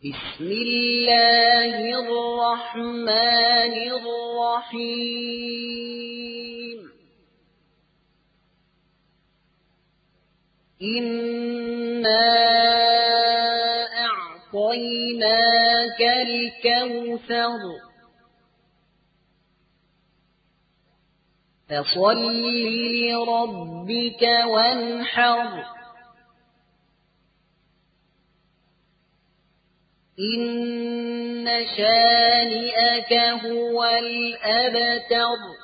بسم الله الرحمن الرحيم إنا أعطيناك الكوثر فصل لربك وانحر إن شانئك هو الأبتر